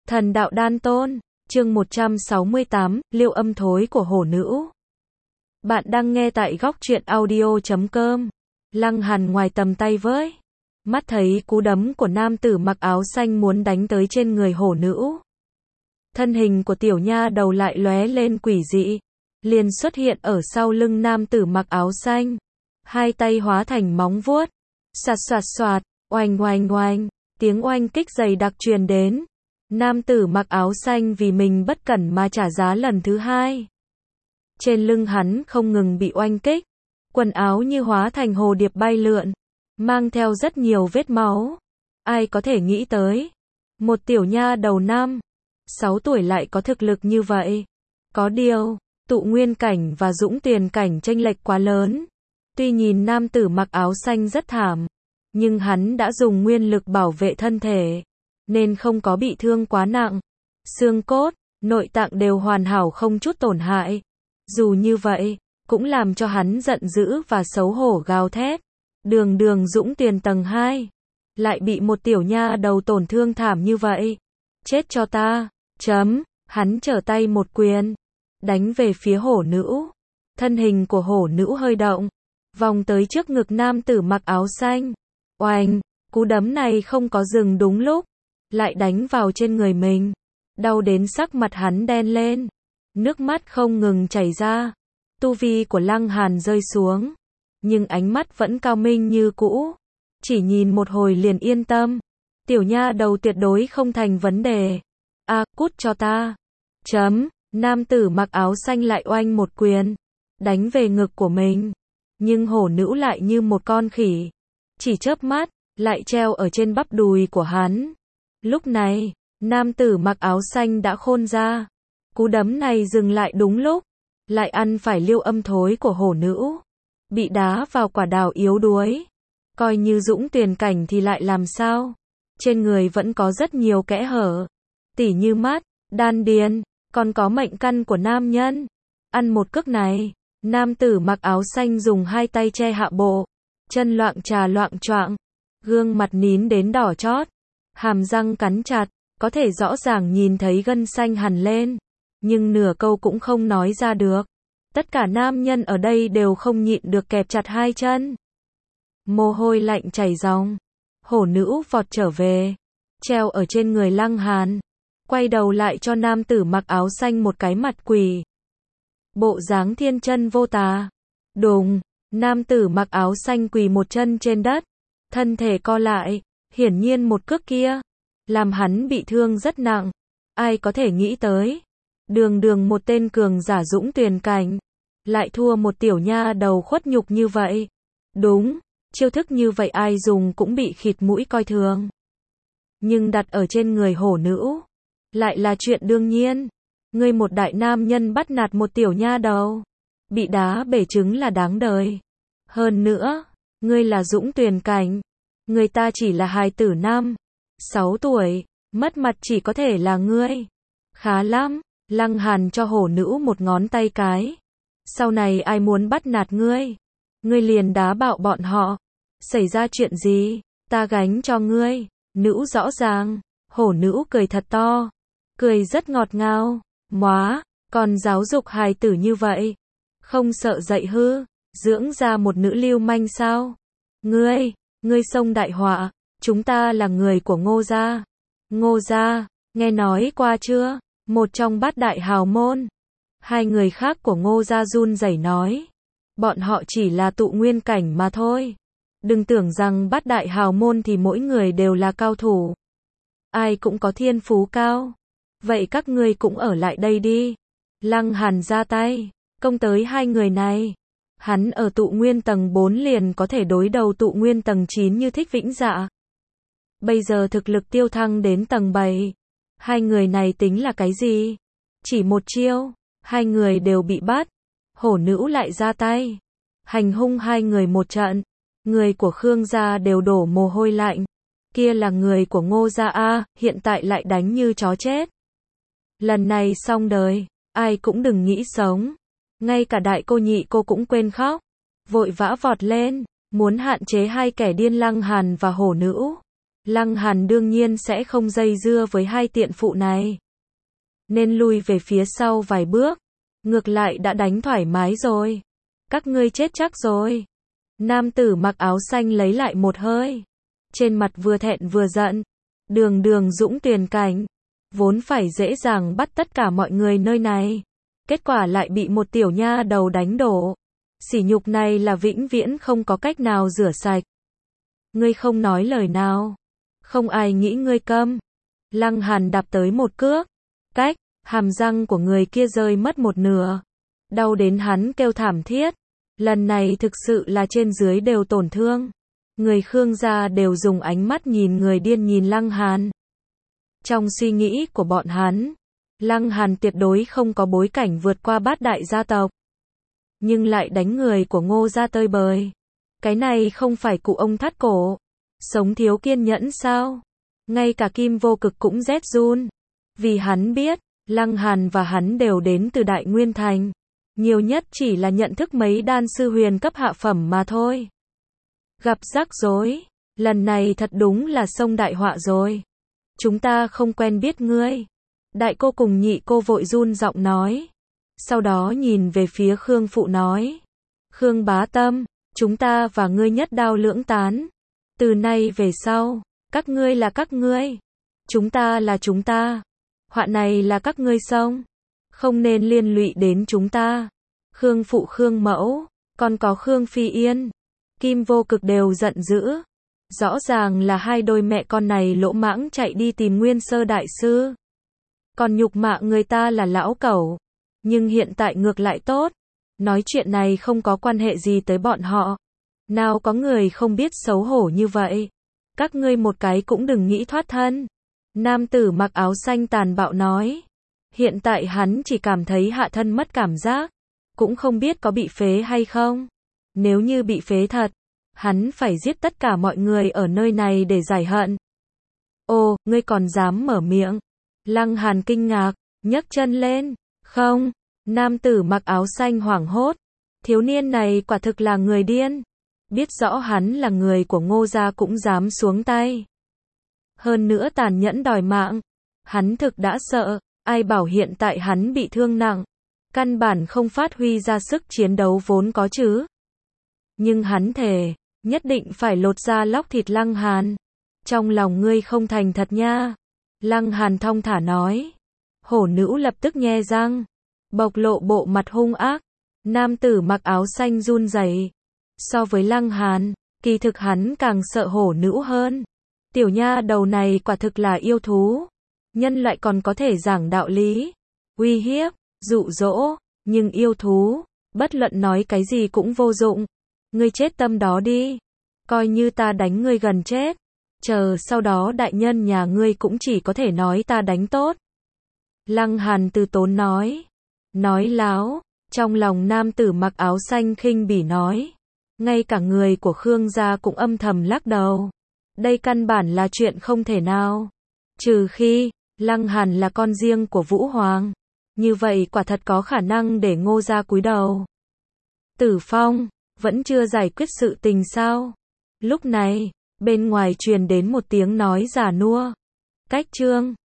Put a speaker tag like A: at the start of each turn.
A: Thần đạo đan tôn, chương 168, Liêu âm thối của hổ nữ. Bạn đang nghe tại góc truyện audio.com. Lăng Hàn ngoài tầm tay với. Mắt thấy cú đấm của nam tử mặc áo xanh muốn đánh tới trên người hổ nữ. Thân hình của tiểu nha đầu lại lóe lên quỷ dị. Liền xuất hiện ở sau lưng nam tử mặc áo xanh. Hai tay hóa thành móng vuốt. Soạt soạt soạt, oanh oanh oanh. Tiếng oanh kích dày đặc truyền đến. Nam tử mặc áo xanh vì mình bất cẩn mà trả giá lần thứ hai. Trên lưng hắn không ngừng bị oanh kích. Quần áo như hóa thành hồ điệp bay lượn. Mang theo rất nhiều vết máu. Ai có thể nghĩ tới. Một tiểu nha đầu 6 tuổi lại có thực lực như vậy. Có điều, tụ nguyên cảnh và dũng tuyền cảnh chênh lệch quá lớn. Tuy nhìn nam tử mặc áo xanh rất thảm. Nhưng hắn đã dùng nguyên lực bảo vệ thân thể. Nên không có bị thương quá nặng. Xương cốt, nội tạng đều hoàn hảo không chút tổn hại. Dù như vậy, cũng làm cho hắn giận dữ và xấu hổ gào thét. Đường dũng tuyền tầng 2. Lại bị một tiểu nha đầu tổn thương thảm như vậy. Chết cho ta. Hắn trở tay một quyền. Đánh về phía hổ nữ. Thân hình của hổ nữ hơi động. Vòng tới trước ngực nam tử mặc áo xanh. Oanh, cú đấm này không có dừng đúng lúc. Lại đánh vào trên người mình. Đau đến sắc mặt hắn đen lên. Nước mắt không ngừng chảy ra. Tu vi của Lăng Hàn rơi xuống. Nhưng ánh mắt vẫn cao minh như cũ. Chỉ nhìn một hồi liền yên tâm. Tiểu nha đầu tuyệt đối không thành vấn đề. Cút cho ta. Nam tử mặc áo xanh lại oanh một quyền. Đánh về ngực của mình. Nhưng hổ nữ lại như một con khỉ. Chỉ chớp mắt, lại treo ở trên bắp đùi của hắn. Lúc này, nam tử mặc áo xanh đã khôn ra. Cú đấm này dừng lại đúng lúc. Lại ăn phải liêu âm thối của hổ nữ. Bị đá vào quả đào yếu đuối. Coi như dũng tuyền cảnh thì lại làm sao? Trên người vẫn có rất nhiều kẽ hở. Tỉ như mắt, đan điền, còn có mệnh căn của nam nhân. Ăn một cước này, nam tử mặc áo xanh dùng hai tay che hạ bộ. Chân loạng trà loạng choạng. Gương mặt nín đến đỏ chót. Hàm răng cắn chặt, có thể rõ ràng nhìn thấy gân xanh hằn lên. Nhưng nửa câu cũng không nói ra được. Tất cả nam nhân ở đây đều không nhịn được kẹp chặt hai chân. Mồ hôi lạnh chảy ròng. Hổ nữ vọt trở về. Treo ở trên người Lăng Hàn. Quay đầu lại cho nam tử mặc áo xanh một cái mặt quỷ. Bộ dáng thiên chân vô tà. Đùng, nam tử mặc áo xanh quỳ một chân trên đất. Thân thể co lại. Hiển nhiên một cước kia. Làm hắn bị thương rất nặng. Ai có thể nghĩ tới. Đường một tên cường giả dũng tuyền cảnh. Lại thua một tiểu nha đầu khuất nhục như vậy. Đúng, chiêu thức như vậy ai dùng cũng bị khịt mũi coi thường. Nhưng đặt ở trên người hổ nữ. Lại là chuyện đương nhiên. Ngươi một đại nam nhân bắt nạt một tiểu nha đầu. Bị đá bể trứng là đáng đời. Hơn nữa, ngươi là dũng tuyền cảnh. Người ta chỉ là hài tử 6 tuổi. Mất mặt chỉ có thể là ngươi. Khá lắm. Lăng Hàn cho hổ nữ một ngón tay cái. Sau này ai muốn bắt nạt ngươi, ngươi liền đá bạo bọn họ. Xảy ra chuyện gì, ta gánh cho ngươi. Nữ rõ ràng. Hổ nữ cười thật to. Cười rất ngọt ngào. Móa, còn giáo dục hài tử như vậy. Không sợ dạy hư, dưỡng ra một nữ lưu manh sao? Ngươi xông đại họa. Chúng ta là người của Ngô gia. Ngô gia, nghe nói qua chưa? Một trong bát đại hào môn. Hai người khác của Ngô gia run rẩy nói. Bọn họ chỉ là tụ nguyên cảnh mà thôi. Đừng tưởng rằng bát đại hào môn thì mỗi người đều là cao thủ. Ai cũng có thiên phú cao. Vậy các ngươi cũng ở lại đây đi. Lăng Hàn ra tay, công tới hai người này. Hắn ở tụ nguyên tầng 4 liền có thể đối đầu tụ nguyên tầng 9 như Thích Vĩnh Dạ. Bây giờ thực lực tiêu thăng đến tầng 7. Hai người này tính là cái gì? Chỉ một chiêu, hai người đều bị bắt. Hổ nữ lại ra tay. Hành hung hai người một trận. Người của Khương gia đều đổ mồ hôi lạnh. Kia là người của Ngô gia hiện tại lại đánh như chó chết. Lần này xong đời, ai cũng đừng nghĩ sống. Ngay cả đại cô nhị cô cũng quên khóc. Vội vã vọt lên, muốn hạn chế hai kẻ điên Lăng Hàn và hổ nữ. Lăng Hàn đương nhiên sẽ không dây dưa với hai tiện phụ này. Nên lui về phía sau vài bước. Ngược lại đã đánh thoải mái rồi. Các ngươi chết chắc rồi. Nam tử mặc áo xanh lấy lại một hơi. Trên mặt vừa thẹn vừa giận. Đường đường Dũng Tuyền Cảnh. Vốn phải dễ dàng bắt tất cả mọi người nơi này. Kết quả lại bị một tiểu nha đầu đánh đổ. Sỉ nhục này là vĩnh viễn không có cách nào rửa sạch. Ngươi không nói lời nào. Không ai nghĩ ngươi câm. Lăng Hàn đạp tới một cước. Cách, hàm răng của người kia rơi mất một nửa. Đau đến hắn kêu thảm thiết. Lần này thực sự là trên dưới đều tổn thương. Người Khương gia đều dùng ánh mắt nhìn người điên nhìn Lăng Hàn. Trong suy nghĩ của bọn hắn, Lăng Hàn tuyệt đối không có bối cảnh vượt qua bát đại gia tộc. Nhưng lại đánh người của Ngô gia tơi bời. Cái này không phải cụ ông thắt cổ. Sống thiếu kiên nhẫn sao? Ngay cả Kim Vô Cực cũng rét run. Vì hắn biết, Lăng Hàn và hắn đều đến từ Đại Nguyên Thành. Nhiều nhất chỉ là nhận thức mấy đan sư huyền cấp hạ phẩm mà thôi. Gặp rắc rối. Lần này thật đúng là xông đại họa rồi. Chúng ta không quen biết ngươi. Đại cô cùng nhị cô vội run giọng nói. Sau đó nhìn về phía Khương phụ nói. Khương bá tâm, chúng ta và ngươi nhất đao lưỡng tán. Từ nay về sau, các ngươi là các ngươi. Chúng ta là chúng ta. Họa này là các ngươi xông. Không nên liên lụy đến chúng ta. Khương phụ Khương mẫu, còn có Khương Phi Yên. Kim Vô Cực đều giận dữ. Rõ ràng là hai đôi mẹ con này lỗ mãng chạy đi tìm Nguyên Sơ đại sư. Còn nhục mạ người ta là lão cẩu. Nhưng hiện tại ngược lại tốt. Nói chuyện này không có quan hệ gì tới bọn họ. Nào có người không biết xấu hổ như vậy. Các ngươi một cái cũng đừng nghĩ thoát thân. Nam tử mặc áo xanh tàn bạo nói. Hiện tại hắn chỉ cảm thấy hạ thân mất cảm giác. Cũng không biết có bị phế hay không. Nếu như bị phế thật, hắn phải giết tất cả mọi người ở nơi này để giải hận. Ô, ngươi còn dám mở miệng. Lăng Hàn kinh ngạc, nhấc chân lên. Không, nam tử mặc áo xanh hoảng hốt. Thiếu niên này quả thực là người điên. Biết rõ hắn là người của Ngô gia cũng dám xuống tay. Hơn nữa tàn nhẫn đòi mạng. Hắn thực đã sợ, ai bảo hiện tại hắn bị thương nặng. Căn bản không phát huy ra sức chiến đấu vốn có chứ. Nhưng hắn thề, nhất định phải lột da lóc thịt Lăng Hàn. Trong lòng ngươi không thành thật nha. Lăng Hàn thong thả nói. Hổ nữ lập tức nhe răng. Bộc lộ bộ mặt hung ác. Nam tử mặc áo xanh run rẩy. So với Lăng Hàn, kỳ thực hắn càng sợ hổ nữ hơn. Tiểu nha đầu này quả thực là yêu thú. Nhân loại còn có thể giảng đạo lý, uy hiếp, dụ dỗ, nhưng yêu thú, bất luận nói cái gì cũng vô dụng. Ngươi chết tâm đó đi. Coi như ta đánh ngươi gần chết. Chờ sau đó đại nhân nhà ngươi cũng chỉ có thể nói ta đánh tốt. Lăng Hàn từ tốn nói. Nói láo. Trong lòng nam tử mặc áo xanh khinh bỉ nói. Ngay cả người của Khương gia cũng âm thầm lắc đầu. Đây căn bản là chuyện không thể nào. Trừ khi, Lăng Hàn là con riêng của Vũ Hoàng. Như vậy quả thật có khả năng để Ngô gia cúi đầu. Tử Phong, vẫn chưa giải quyết sự tình sao? Lúc này, bên ngoài truyền đến một tiếng nói già nua. Cách Trương,